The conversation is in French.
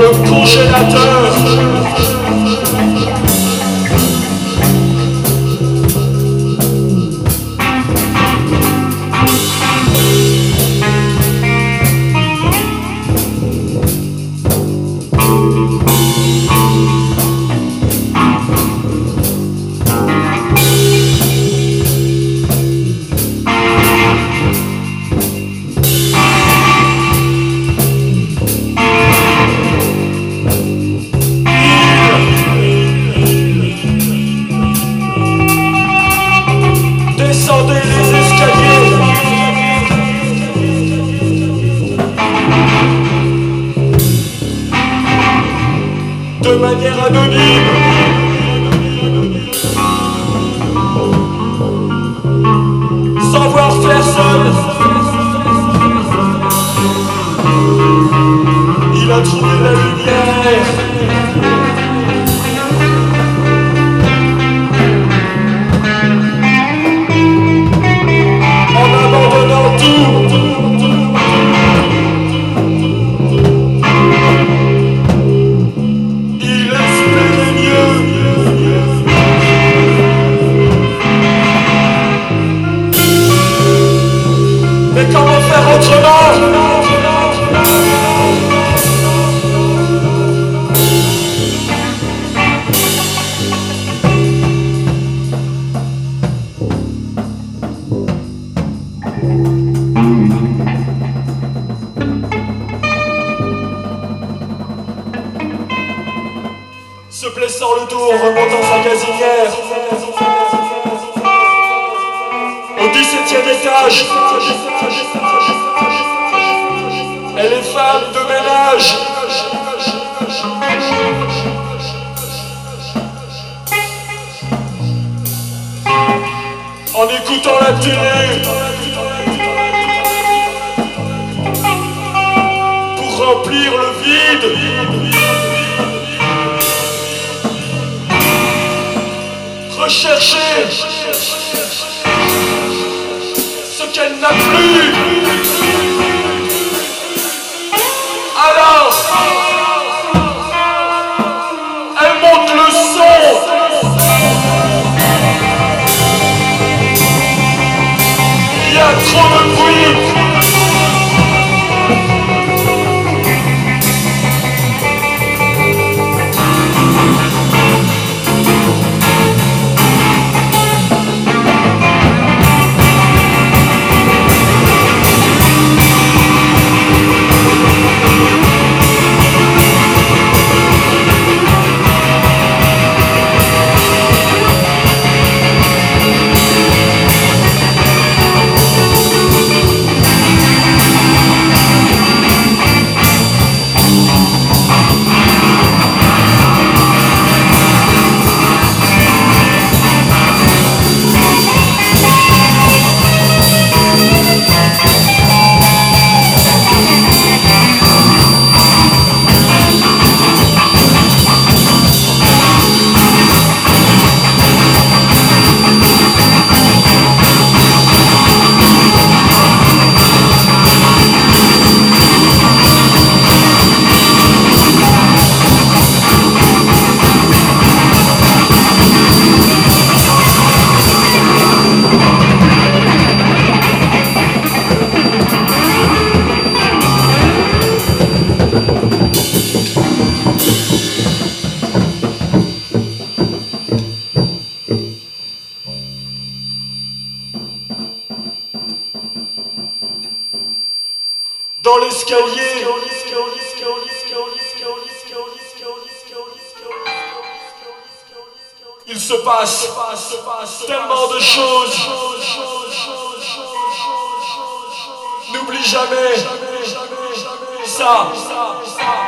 le congélateur. Descendez les escaliers. De manière anonyme. Sans voir personne. Il a trouvé la lumière. Mais comment faire autrement? Se blessant le dos en remontant sa gazinière au 17e étage. Elle est femme de ménage. En écoutant la télé pour remplir le vide. Rechercher ce qu'elle n'a plus. Alors, elle monte le son. Il y a trop de bruit. Dans l'escalier, il se passe tellement de choses. N'oublie jamais ça.